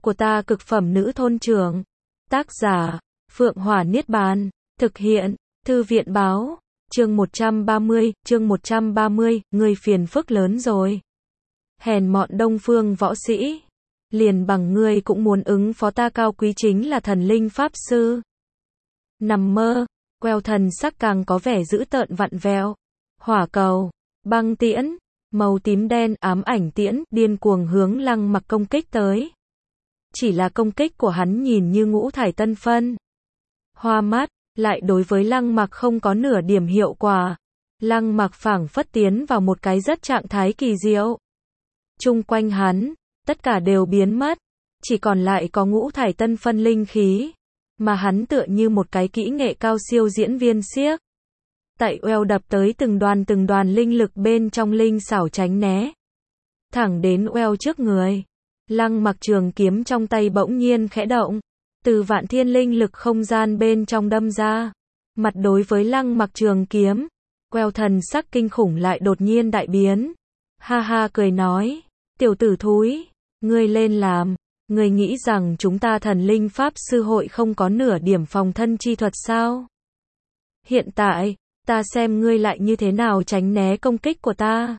của ta cực phẩm nữ thôn trưởng. Tác giả, Phượng Hỏa Niết Bàn. Thực hiện, Thư viện báo. Chương 130, người phiền phức lớn rồi. Hèn mọn Đông Phương võ sĩ. Liền bằng ngươi cũng muốn ứng phó ta cao quý chính là thần linh pháp sư. Nằm mơ, queo thần sắc càng có vẻ dữ tợn vặn vẹo. Hỏa cầu, băng tiễn, màu tím đen ám ảnh tiễn, điên cuồng hướng Lăng Mặc công kích tới. Chỉ là công kích của hắn nhìn như ngũ thải tân phân. Hoa mắt, lại đối với Lăng Mặc không có nửa điểm hiệu quả. Lăng Mặc phảng phất tiến vào một cái rất trạng thái kỳ diệu. Chung quanh hắn, tất cả đều biến mất, chỉ còn lại có ngũ thải tân phân linh khí, mà hắn tựa như một cái kỹ nghệ cao siêu diễn viên xiếc. Tại oeo đập tới từng đoàn linh lực bên trong linh xảo tránh né. Thẳng đến oeo trước người. Lăng Mặc trường kiếm trong tay bỗng nhiên khẽ động. Từ vạn thiên linh lực không gian bên trong đâm ra. Mặt đối với Lăng Mặc trường kiếm. Oeo thần sắc kinh khủng lại đột nhiên đại biến. Ha ha cười nói. Tiểu tử thúi, ngươi lên làm. Ngươi nghĩ rằng chúng ta thần linh pháp sư hội không có nửa điểm phòng thân chi thuật sao? Hiện tại, ta xem ngươi lại như thế nào tránh né công kích của ta.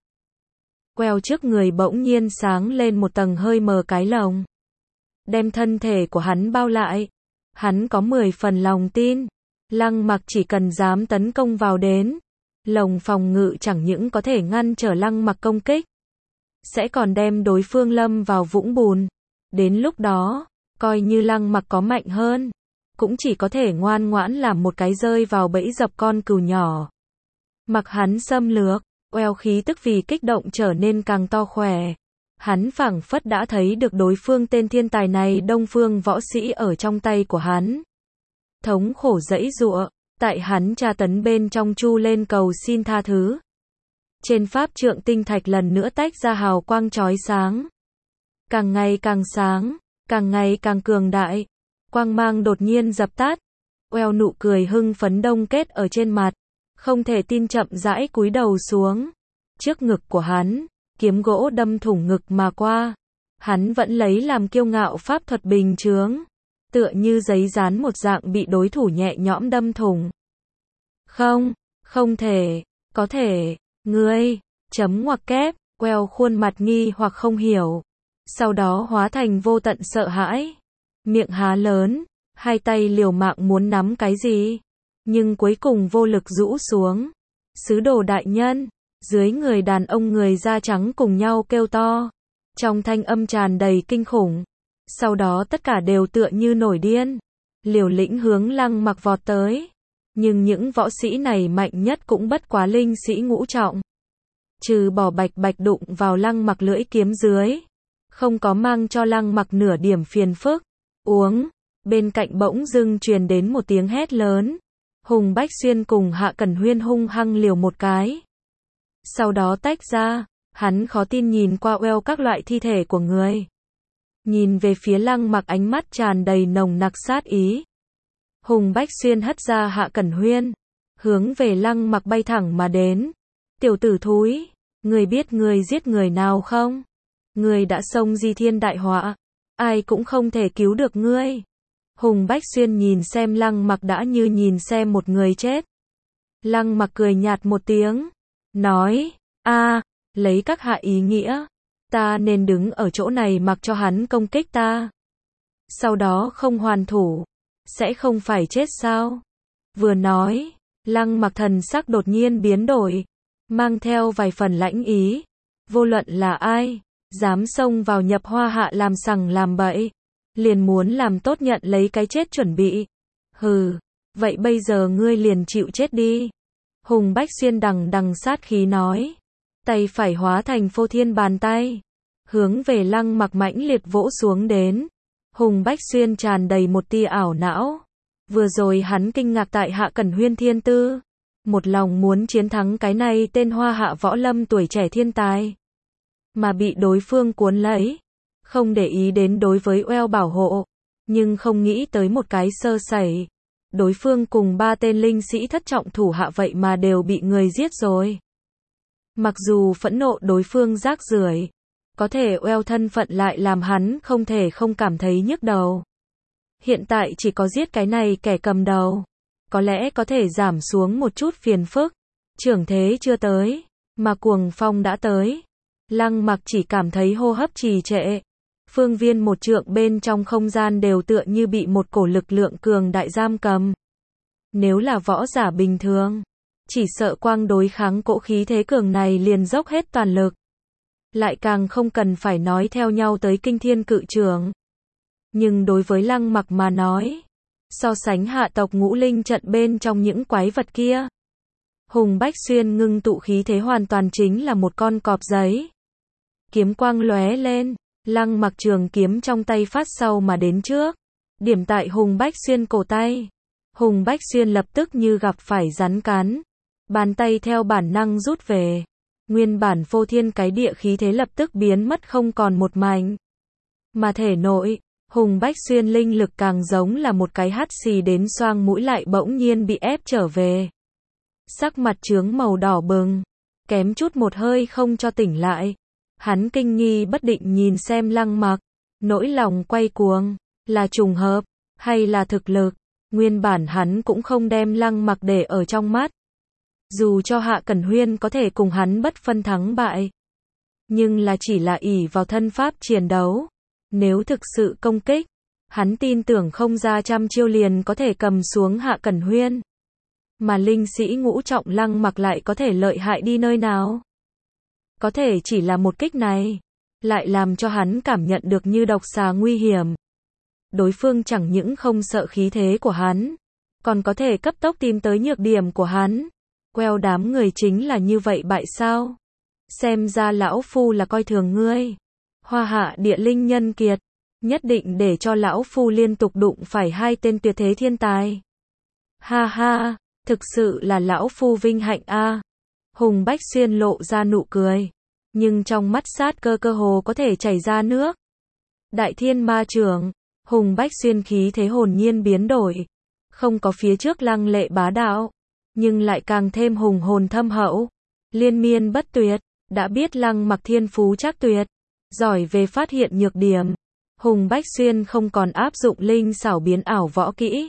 Queo trước người bỗng nhiên sáng lên một tầng hơi mờ cái lồng. Đem thân thể của hắn bao lại. Hắn có 10 phần lòng tin. Lăng Mặc chỉ cần dám tấn công vào đến. Lồng phòng ngự chẳng những có thể ngăn trở Lăng Mặc công kích. Sẽ còn đem đối phương lâm vào vũng bùn. Đến lúc đó, coi như Lăng Mặc có mạnh hơn. Cũng chỉ có thể ngoan ngoãn làm một cái rơi vào bẫy dập con cừu nhỏ. Mặc hắn xâm lược, oeo khí tức vì kích động trở nên càng to khỏe. Hắn phảng phất đã thấy được đối phương tên thiên tài này Đông Phương võ sĩ ở trong tay của hắn. Thống khổ giãy giụa, tại hắn tra tấn bên trong chu lên cầu xin tha thứ. Trên pháp trượng tinh thạch lần nữa tách ra hào quang chói sáng. Càng ngày càng sáng, càng ngày càng cường đại. Quang mang đột nhiên dập tắt. Oeo nụ cười hưng phấn đông kết ở trên mặt. Không thể tin chậm rãi cúi đầu xuống. Trước ngực của hắn, kiếm gỗ đâm thủng ngực mà qua. Hắn vẫn lấy làm kiêu ngạo pháp thuật bình chướng. Tựa như giấy dán một dạng bị đối thủ nhẹ nhõm đâm thủng. Không thể, có thể, ngươi, chấm ngoặc kép, Oeo khuôn mặt nghi hoặc không hiểu. Sau đó hóa thành vô tận sợ hãi. Miệng há lớn, hai tay liều mạng muốn nắm cái gì. Nhưng cuối cùng vô lực rũ xuống. Sứ đồ đại nhân, dưới người đàn ông người da trắng cùng nhau kêu to. Trong thanh âm tràn đầy kinh khủng. Sau đó tất cả đều tựa như nổi điên. Liều lĩnh hướng Lăng Mặc vọt tới. Nhưng những võ sĩ này mạnh nhất cũng bất quá linh sĩ ngũ trọng. Trừ bỏ bạch bạch đụng vào Lăng Mặc lưỡi kiếm dưới. Không có mang cho Lăng Mặc nửa điểm phiền phức. Uống, bên cạnh bỗng dưng truyền đến một tiếng hét lớn. Hùng Bách Xuyên cùng Hạ Cẩn Huyên hung hăng liều một cái. Sau đó tách ra, hắn khó tin nhìn qua oeo các loại thi thể của người. Nhìn về phía Lăng Mặc ánh mắt tràn đầy nồng nặc sát ý. Hùng Bách Xuyên hất ra Hạ Cẩn Huyên, hướng về Lăng Mặc bay thẳng mà đến. Tiểu tử thúi, người biết người giết người nào không? Người đã xông di thiên đại họa, ai cũng không thể cứu được ngươi. Hùng Bách Xuyên nhìn xem Lăng Mặc đã như nhìn xem một người chết. Lăng Mặc cười nhạt một tiếng, nói, lấy các hạ ý nghĩa, ta nên đứng ở chỗ này mặc cho hắn công kích ta. Sau đó không hoàn thủ, sẽ không phải chết sao? Vừa nói, Lăng Mặc thần sắc đột nhiên biến đổi, mang theo vài phần lãnh ý. Vô luận là ai, dám xông vào Nhập Hoa Hạ làm sằng làm bậy, liền muốn làm tốt nhận lấy cái chết chuẩn bị. Hừ, vậy bây giờ ngươi liền chịu chết đi. Hùng Bách Xuyên đằng đằng sát khí nói. Tay phải hóa thành phô thiên bàn tay. Hướng về Lăng Mặc mãnh liệt vỗ xuống đến. Hùng Bách Xuyên tràn đầy một tia ảo não. Vừa rồi hắn kinh ngạc tại Hạ Cẩn Huyên thiên tư. Một lòng muốn chiến thắng cái này tên Hoa Hạ võ lâm tuổi trẻ thiên tài. Mà bị đối phương cuốn lấy. Không để ý đến đối với oeo bảo hộ. Nhưng không nghĩ tới một cái sơ sẩy. Đối phương cùng 3 tên linh sĩ thất trọng thủ hạ vậy mà đều bị người giết rồi. Mặc dù phẫn nộ đối phương rác rưởi, Có thể Well thân phận lại làm hắn không thể không cảm thấy nhức đầu. Hiện tại chỉ có giết cái này kẻ cầm đầu. Có lẽ có thể giảm xuống một chút phiền phức. Trưởng thế chưa tới, mà cuồng phong đã tới. Lăng Mặc chỉ cảm thấy hô hấp trì trệ. Phương viên một trượng bên trong không gian đều tựa như bị một cổ lực lượng cường đại giam cầm. Nếu là võ giả bình thường, chỉ sợ quang đối kháng cỗ khí thế cường này liền dốc hết toàn lực. Lại càng không cần phải nói theo nhau tới kinh thiên cự trường. Nhưng đối với Lăng Mặc mà nói, so sánh hạ tộc ngũ linh trận bên trong những quái vật kia, Hùng Bách Xuyên ngưng tụ khí thế hoàn toàn chính là một con cọp giấy. Kiếm quang lóe lên, Lăng Mặc trường kiếm trong tay phát sau mà đến trước, điểm tại Hùng Bách Xuyên cổ tay. Hùng Bách Xuyên lập tức như gặp phải rắn cắn, bàn tay theo bản năng rút về. Nguyên bản phô thiên cái địa khí thế lập tức biến mất không còn một mảnh. Mà thể nội, Hùng Bách Xuyên linh lực càng giống là một cái hắt xì đến xoang mũi lại bỗng nhiên bị ép trở về. Sắc mặt chướng màu đỏ bừng, kém chút một hơi không cho tỉnh lại. Hắn kinh nghi bất định nhìn xem Lăng Mặc, nỗi lòng quay cuồng, là trùng hợp, hay là thực lực. Nguyên bản hắn cũng không đem Lăng Mặc để ở trong mắt. Dù cho Hạ Cẩn Huyên có thể cùng hắn bất phân thắng bại, nhưng là chỉ là ỷ vào thân pháp chiến đấu. Nếu thực sự công kích, hắn tin tưởng không ra trăm chiêu liền có thể cầm xuống Hạ Cẩn Huyên. Mà linh sĩ ngũ trọng Lăng Mặc lại có thể lợi hại đi nơi nào? Có thể chỉ là một kích này, lại làm cho hắn cảm nhận được như độc xà nguy hiểm. Đối phương chẳng những không sợ khí thế của hắn, còn có thể cấp tốc tìm tới nhược điểm của hắn. Queo đám người chính là như vậy bại sao? Xem ra lão phu là coi thường ngươi. Hoa Hạ địa linh nhân kiệt, nhất định để cho lão phu liên tục đụng phải hai tên tuyệt thế thiên tài. Ha ha, thực sự là lão phu vinh hạnh a. Hùng Bách Xuyên lộ ra nụ cười, nhưng trong mắt sát cơ cơ hồ có thể chảy ra nước. Đại Thiên Ma Trưởng, Hùng Bách Xuyên khí thế hồn nhiên biến đổi, không có phía trước lăng lệ bá đạo, nhưng lại càng thêm hùng hồn thâm hậu, liên miên bất tuyệt. Đã biết Lăng Mặc thiên phú chắc tuyệt, giỏi về phát hiện nhược điểm, Hùng Bách Xuyên không còn áp dụng linh xảo biến ảo võ kỹ,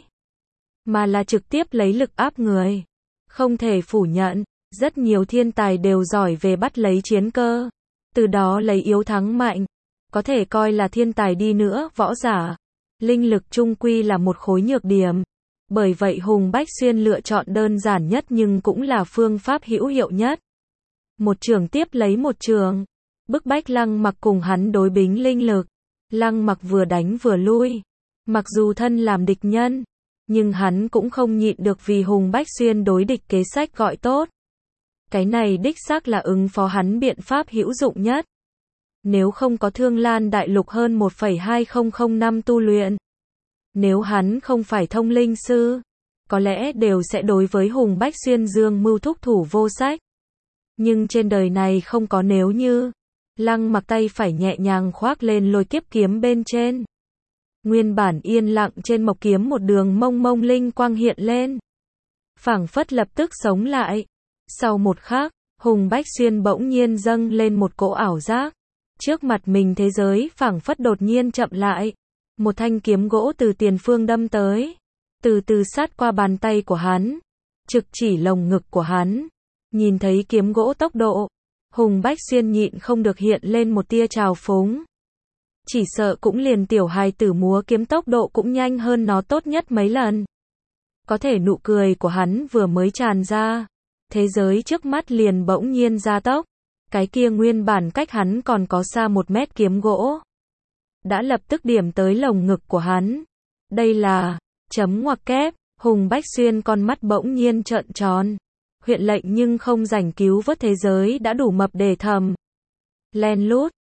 mà là trực tiếp lấy lực áp người. Không thể phủ nhận, rất nhiều thiên tài đều giỏi về bắt lấy chiến cơ, từ đó lấy yếu thắng mạnh. Có thể coi là thiên tài đi nữa, võ giả, linh lực chung quy là một khối nhược điểm. Bởi vậy Hùng Bách Xuyên lựa chọn đơn giản nhất nhưng cũng là phương pháp hữu hiệu nhất. Một trường tiếp lấy một trường, bức bách Lăng Mặc cùng hắn đối bính linh lực. Lăng Mặc vừa đánh vừa lui, mặc dù thân làm địch nhân, nhưng hắn cũng không nhịn được vì Hùng Bách Xuyên đối địch kế sách gọi tốt. Cái này đích xác là ứng phó hắn biện pháp hữu dụng nhất. Nếu không có Thương Lan Đại Lục hơn 1,2005 năm tu luyện, nếu hắn không phải thông linh sư, có lẽ đều sẽ đối với Hùng Bách Xuyên dương mưu thúc thủ vô sách. Nhưng trên đời này không có nếu như. Lăng Mặc tay phải nhẹ nhàng khoác lên lôi kiếp kiếm bên trên. Nguyên bản yên lặng trên mộc kiếm một đường mông mông linh quang hiện lên, phảng phất lập tức sống lại. Sau một khắc, Hùng Bách Xuyên bỗng nhiên dâng lên một cỗ ảo giác. Trước mặt mình thế giới phảng phất đột nhiên chậm lại. Một thanh kiếm gỗ từ tiền phương đâm tới, từ từ sát qua bàn tay của hắn, trực chỉ lồng ngực của hắn. Nhìn thấy kiếm gỗ tốc độ, Hùng Bách Xuyên nhịn không được hiện lên một tia trào phúng. Chỉ sợ cũng liền tiểu hài tử múa kiếm tốc độ cũng nhanh hơn nó tốt nhất mấy lần. Có thể nụ cười của hắn vừa mới tràn ra, thế giới trước mắt liền bỗng nhiên gia tốc. Cái kia nguyên bản cách hắn còn có xa 1 mét kiếm gỗ, đã lập tức điểm tới lồng ngực của hắn. Đây là chấm ngoặc kép. Hùng Bách Xuyên con mắt bỗng nhiên trợn tròn. Huyện lệnh nhưng không rảnh cứu vớt thế giới đã đủ mập để thầm. Len lút,